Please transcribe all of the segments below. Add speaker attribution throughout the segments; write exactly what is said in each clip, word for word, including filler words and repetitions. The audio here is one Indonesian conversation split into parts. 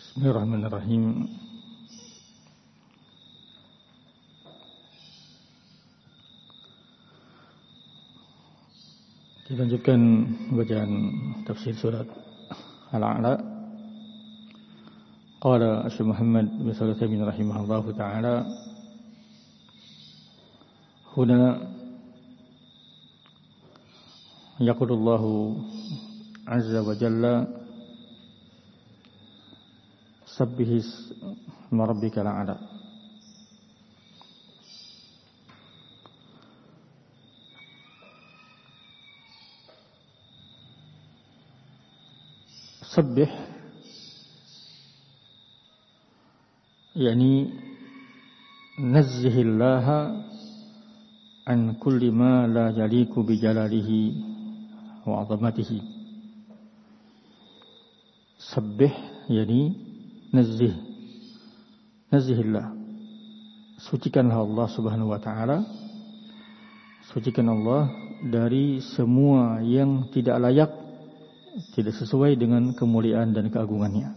Speaker 1: Bismillahirrahmanirrahim. Dilanjutkan bacaan tafsir surat Al-A'la. Qala Syekh Muhammad bin Shalih Al-Utsaimin rahimahullahu taala, huna yaqulullahu azza wa jalla sabbihis ma rabbikal a'la. Sabbih yani nazzihillaha an kulli ma la yaliku bi jalalihi wa 'azamatihi. Sabbih yani nazzih, nazzihillah, sucikanlah Allah subhanahu wa ta'ala, sucikan Allah dari semua yang tidak layak, tidak sesuai dengan kemuliaan dan keagungannya.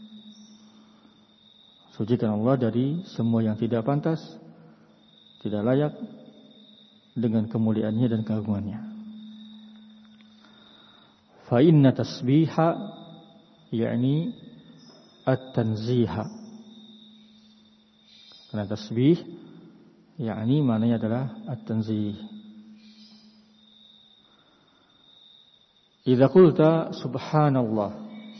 Speaker 1: Sucikan Allah dari semua yang tidak pantas, tidak layak dengan kemuliaannya dan keagungannya. Fa inna tasbiha yakni at-tanziha. Karena tasbih yakni maknanya adalah at-tanzih. Idza qulta subhanallah,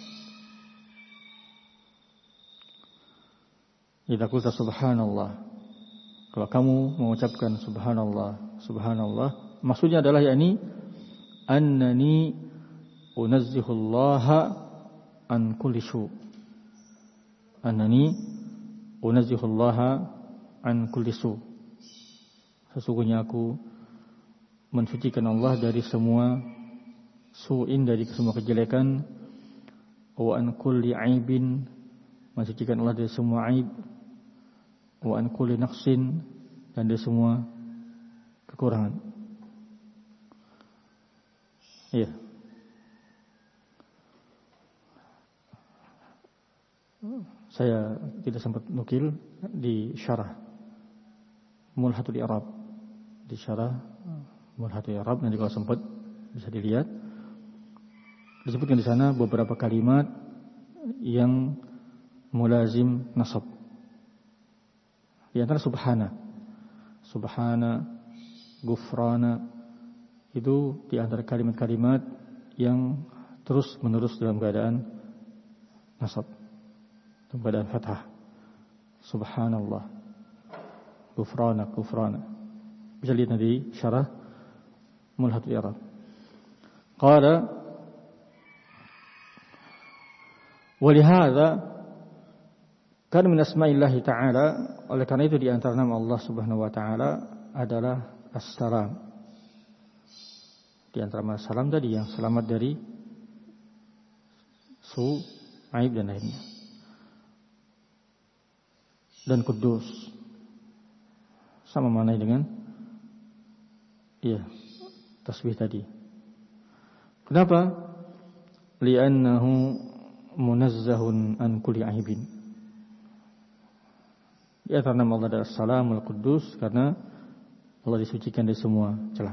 Speaker 1: idza qulta subhanallah, kalau kamu mengucapkan subhanallah, subhanallah, maksudnya adalah yakni annani unazzihullaha an kulli syu, annani unazzihullaha an kulli syu, sesungguhnya aku mensucikan Allah dari semua su'in, dari semua kejelekan, wa an kulli aibin, mensucikan Allah dari semua aib, wa an kulli naqsin, dan dari semua kekurangan. Iya. Saya tidak sempat nukil di syarah Mulhatul I'rab, di syarah Mulhatul I'rab, nanti kalau sempat bisa dilihat. Disebutkan di sana beberapa kalimat yang mulazim nasab. Di antara subhana, subhana, gufrana, itu di antara kalimat-kalimat yang terus menerus dalam keadaan nasab, dalam keadaan fathah. Subhanallah, gufrana, gufrana. Bisa lihat nanti syarah Mulhatul I'rab. Qala walihada kan min asma'illahi ta'ala, oleh karena itu di antara nama Allah subhanahu wa ta'ala adalah as-salam. Di antara nama salam tadi yang selamat dari su, aib dan lainnya. Dan kudus sama maknanya dengan iya tasbih tadi. Kenapa? Li'annahu munazzahun an kulli aibin. Di antara nama Allah adalah Salamul Quddus, karena Allah disucikan dari semua celah.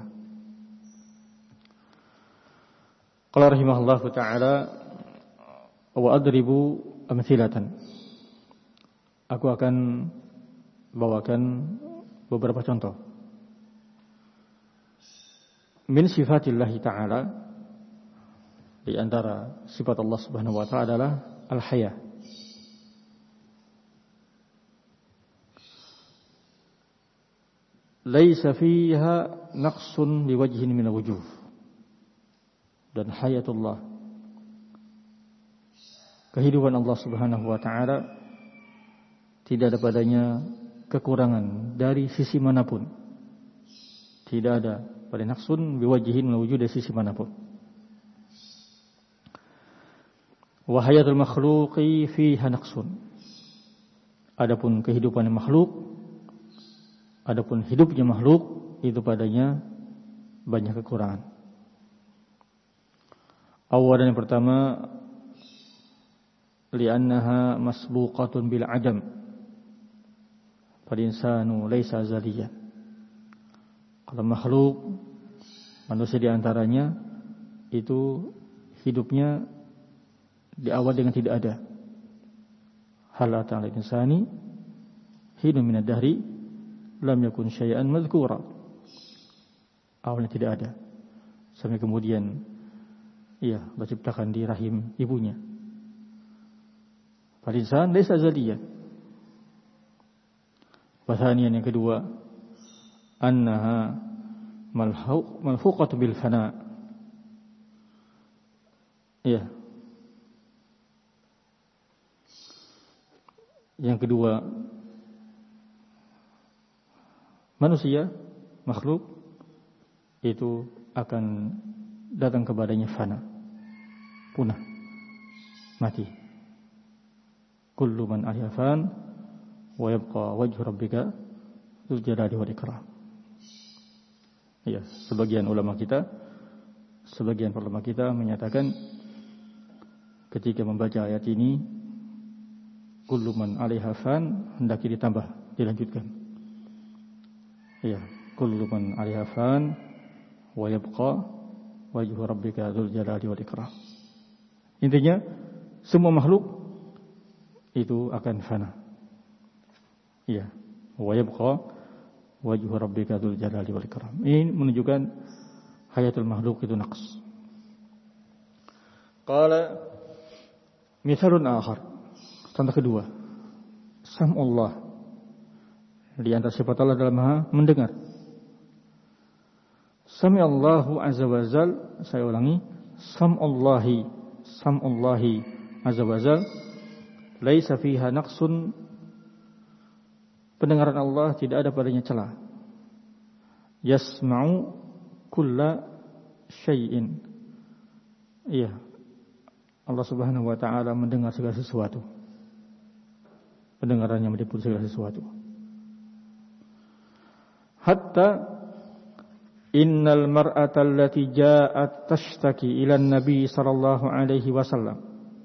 Speaker 1: Qala rahimahullah ta'ala, wa adribu amthilatan. Aku akan bawakan beberapa contoh min sifatillahi ta'ala. Di antara sifat Allah subhanahu wa ta'ala adalah al-haya. Laisa fiha naqsun biwajhin min al-wujuh. Dan hayatullah, kehidupan Allah subhanahu wa ta'ala, tidak ada padanya kekurangan dari sisi manapun. Tidak ada pada naqsun biwajhin min al-wujuh dari sisi manapun. Wa hayatul makhluqi fiha naqsun. Adapun kehidupan makhluk, adapun hidupnya makhluk, itu padanya banyak kekurangan. Awal yang pertama, li'annaha masbuqatun bil adam. Fal insanu laisa azaliyan. Kalau makhluk manusia di antaranya itu hidupnya diawali dengan tidak ada. Hal ta'ala insani hinu min ad-dahri lam yakun syai'an madhkura. Awalnya tidak ada. Sampai kemudian ia diciptakan di rahim ibunya. Fal insan laysa azaliyan. Wathaniyan yang kedua, annaha malhuqatu bil fana. Ya. Yang kedua, manusia, makhluk itu akan datang kepadanya fana, punah, mati. Kullu man 'alaiha fan wa yabqa wajhu rabbika dzul jalali wal ikram. Ya, sebagian ulama kita, sebagian ulama kita menyatakan ketika membaca ayat ini, kullu man 'alaiha fan, hendaknya ditambah, dilanjutkan. Ya, kullu man 'alaiha fan wa yabqa wajhu rabbika dzul jalali wal ikram. Intinya semua makhluk itu akan fana. Ya, wa yabqa wajhu rabbika dzul jalali wal ikram. Ini menunjukkan hayatul makhluk itu naqs. Qala mithalun akhar. Contoh kedua, sam'ullah. Di antara sifat Allah dalam Maha mendengar. Sami'allahu azza wa jal, saya ulangi, sam'ullahi, sam'ullahi azza wa jal, laisa fiha naqsun. Pendengaran Allah tidak ada padanya celah. Yasma'u kulla syai'in. Iya, Allah subhanahu wa ta'ala mendengar segala sesuatu. Pendengarannya meliputi segala sesuatu. Hatta innal mar'ata allati ja'at tashtaki ila an-nabi sallallahu alaihi wasallam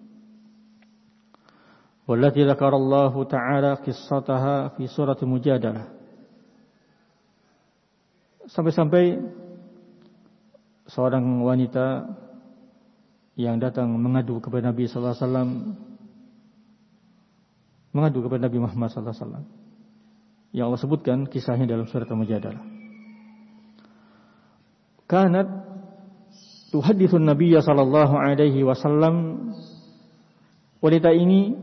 Speaker 1: wallati dzakara Allah ta'ala qissataha fi surah Mujadalah. Sampai-sampai seorang wanita yang datang mengadu kepada Nabi sallallahu alaihi wasallam, mengadu kepada Nabi Muhammad sallallahu alaihi wasallam, yang Allah sebutkan kisahnya dalam surat Al-Mujadalah. Kanat tuhadditsun Nabiyya sallallahu alaihi wasallam. Wanita ini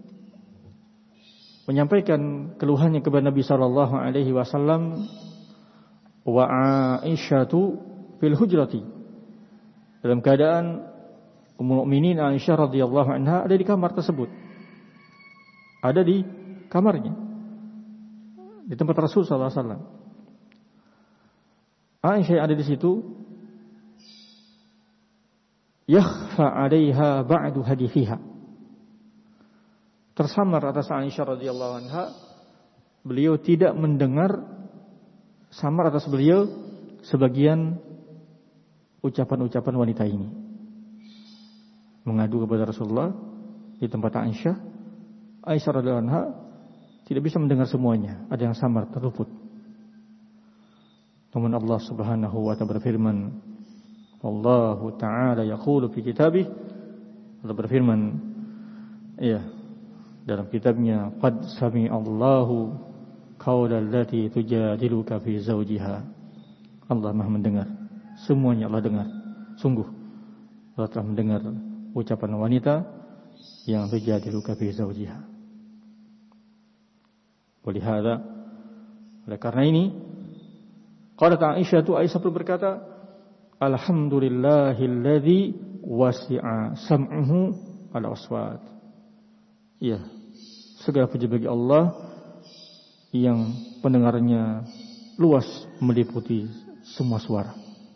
Speaker 1: menyampaikan keluhannya kepada Nabi sallallahu alaihi wasallam, wa Aisyatu fil hujrati, dalam keadaan Ummul Mukminin Aisyah radhiyallahu anha ada di kamar tersebut. Ada di kamarnya, di tempat Rasul sallallahu alaihi wasallam. Aisyah yang ada di situ, yakhfa 'alaiha ba'du hadithiha. Tersamar atas Aisyah radhiyallahu anha, beliau tidak mendengar, samar atas beliau sebagian ucapan-ucapan wanita ini. Mengadu kepada Rasulullah di tempat Aisyah. Aisyah radhiyallahu anha tidak bisa mendengar semuanya, ada yang samar, terluput. Namun Allah Subhanahu wa ta'ala berfirman, Allahu ta'ala yaqulu fi kitabih, Allah berfirman, ya, dalam kitabnya, qad sami'allahu qaulal lati tujadiluka fi zawjiha. Allah Maha mendengar, semuanya Allah dengar. Sungguh Allah telah mendengar ucapan wanita yang tujadiluka fi zawjiha. Walihada, oleh karena ini, qalat Aisyah, tu Aisyah berkata, alhamdulillahilladzi wasi'a sam'uhu al-aswat. Ya, segala puji bagi Allah yang pendengarannya luas meliputi semua suara.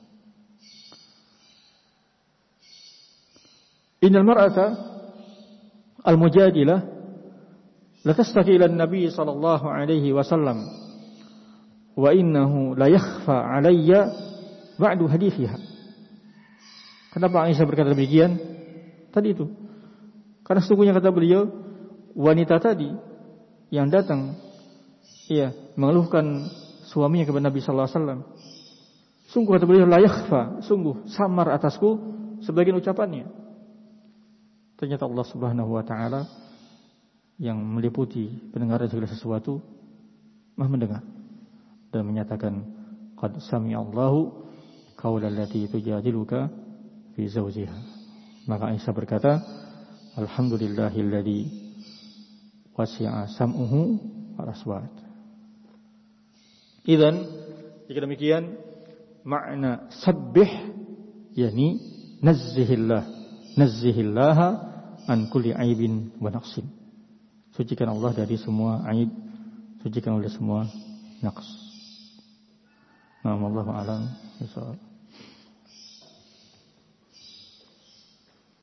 Speaker 1: Innal mar'ata al-mujadilah la tastaki ila an-nabi sallallahu alaihi wasallam wa innahu la yakhfa 'alayya ba'du hadithiha. Kenapa Aisyah berkata demikian? Tadi itu, Karena sesungguhnya kata beliau, wanita tadi yang datang iya mengeluhkan suaminya kepada Nabi sallallahu alaihi wasallam, sungguh kata beliau la yakhfa, sungguh samar atasku sebagian ucapannya. Ternyata Allah Subhanahu wa taala yang meliputi pendengaran segala sesuatu Maha mendengar dan menyatakan qad sami'allahu qaulal lati tujadiluka fi zawjiha. Maka Aisyah berkata, alhamdulillahilladzi wasi'a sam'uhu al-aswat. Idzan jika demikian makna sabbih yakni nazzihillah, nazzihillaha an kulli aibin wa naqsin. Sucikan Allah dari semua aib, sucikan Allah dari semua naqs. Allahu a'lam.